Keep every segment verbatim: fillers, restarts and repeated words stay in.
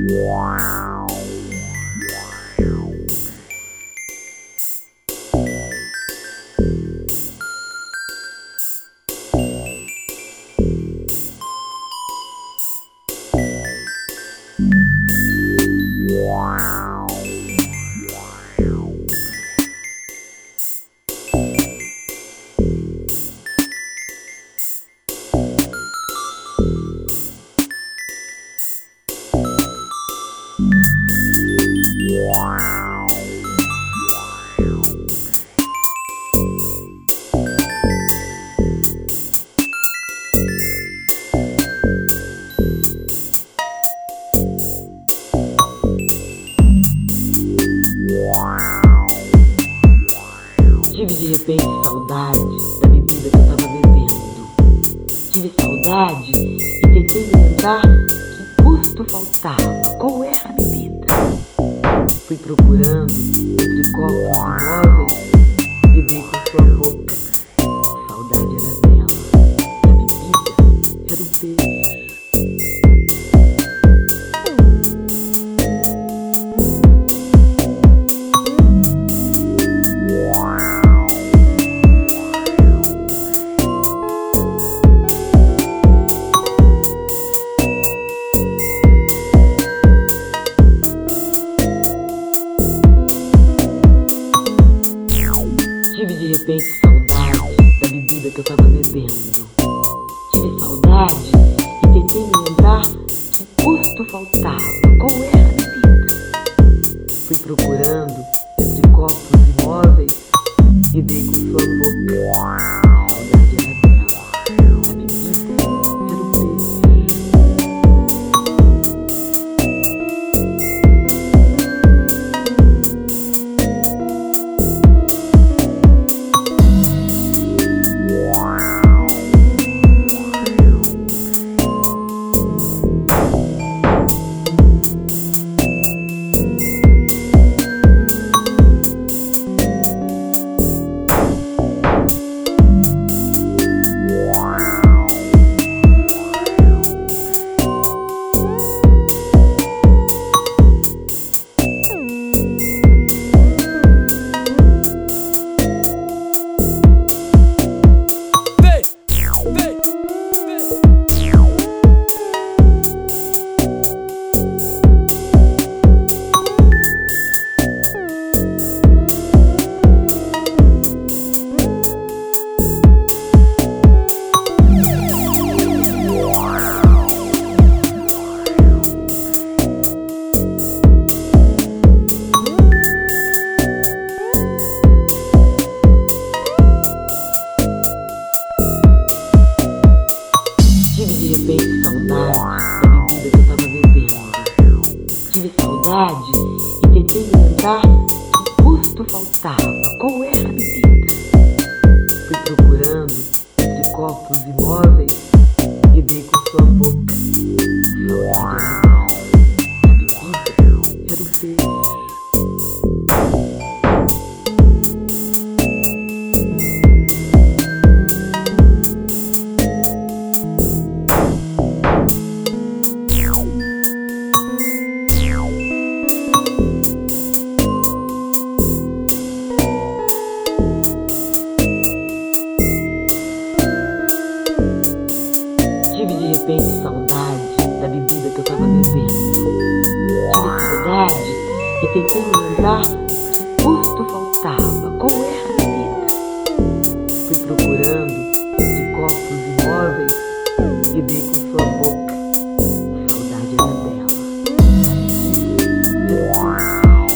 Tive de repente saudade da bebida que eu tava bebendo. Tive saudade e tentei me lembrar que custo faltava. Qual era a bebida? Fui procurando entre copos e móveis e dei com sua boca. A saudade era dela. E a bebida era o beijo. Tive de repente saudade da bebida que eu tava bebendo. Tive saudade e tentei me lembrar que custo faltava. Qual era a bebida? Fui procurando entre copos e móveis e dei com sua boca. A saudade era dela. A bebida era o beijo. Tive saudade e tentei me lembrar que custo faltava. Qual era a bebida? Fui procurando entre copos e móveis e dei com sua boca. A saudade era dela. A bebida era o beijo. Tive de repente saudade da bebida que eu tava bebendo. Tive saudade e tentei me lembrar que custo faltava. Qual era a bebida? Fui procurando entre copos e móveis e dei com sua boca. A saudade era dela. A bebida era o beijo.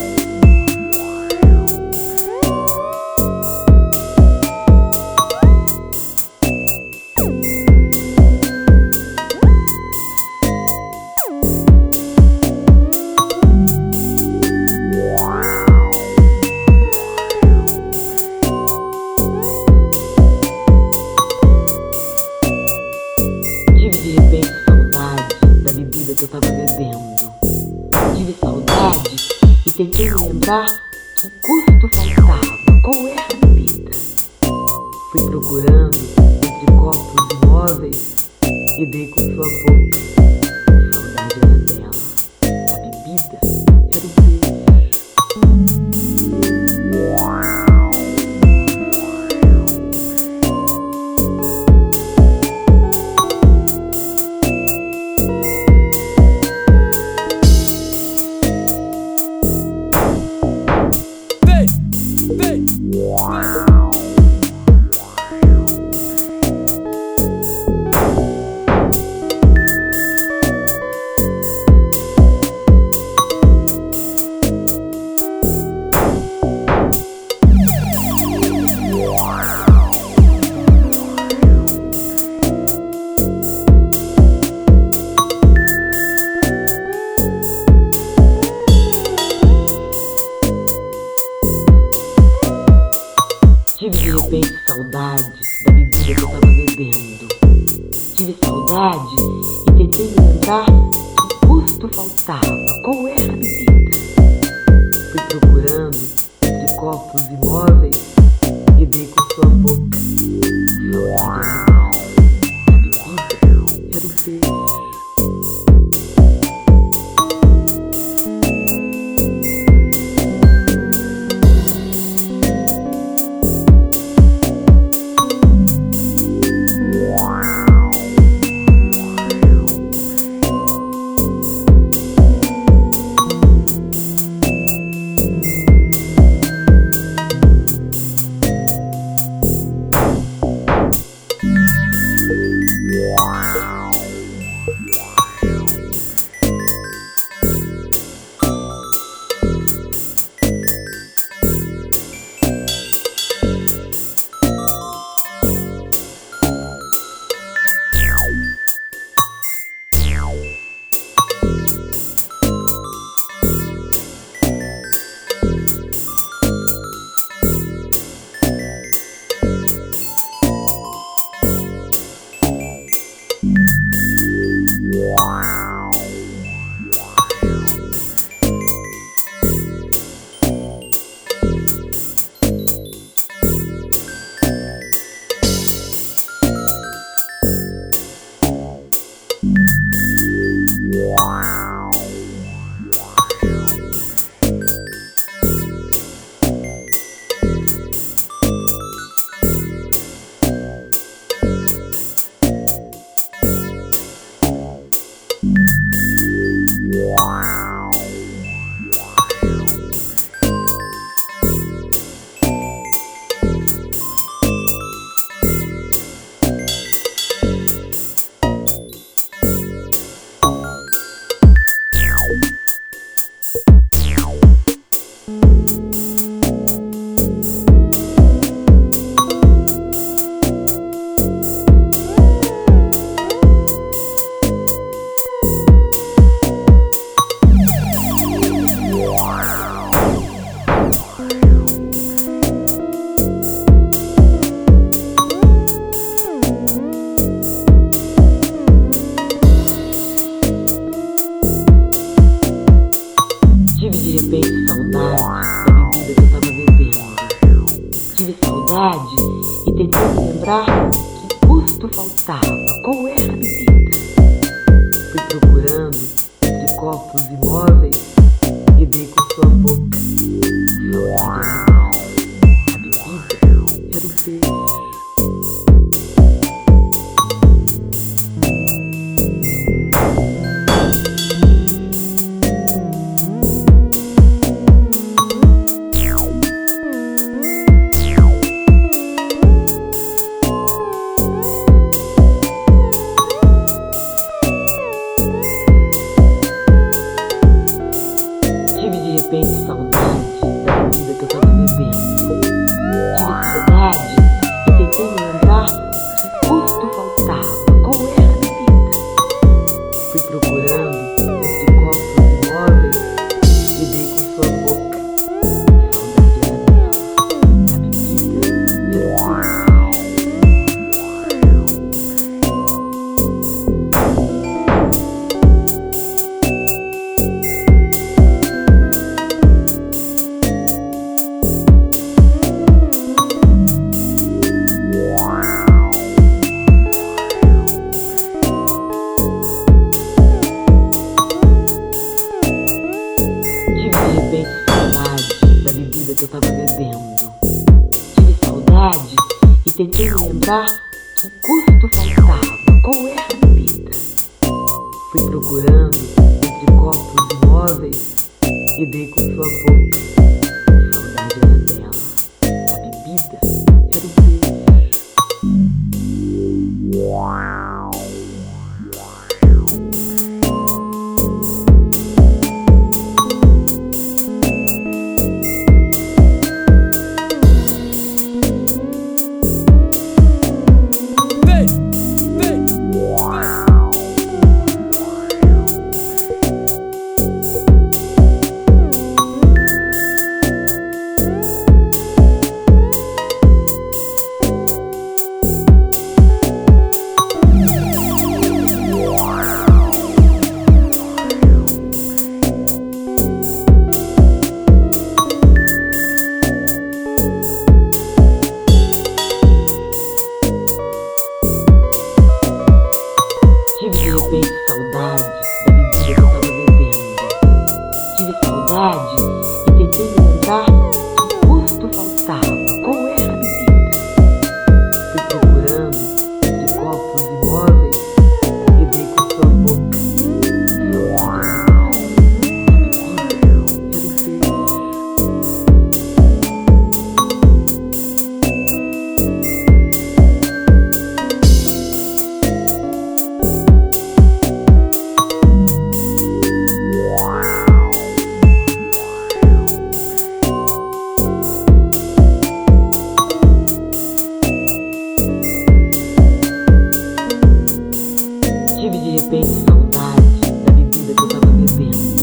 De repente saudade da bebida que eu tava bebendo. Tive saudade e tentei me lembrar que custo faltava. Qual era a bebida? Fui procurando entre copos e móveis e dei com sua boca. A saudade era dela. A custo faltava? Qual era a bebida? Fui procurando entre copos e móveis e dei com sua boca. Saudade era a bebida, era o beijo. E tentei me lembrar que custo faltava. Qual era a bebida? Fui procurando entre copos e móveis e dei com sua boca. Saudade era a bebida, era o beijo. Tive saudade da bebida que eu tava bebendo. Tive saudade e tentei me lembrar que custo faltava. Qual era a bebida? Fui procurando entre copos e móveis e dei com sua boca. Saudade era dela, a bebida era o beijo. Saudade da bebida que eu tava bebendo. Tive saudade e tentei me lembrar que custo faltava. Qual era a bebida? Fui procurando entre copos e móveis e dei com sua boca. Saudade era dela, a bebida era o beijo. vivendo.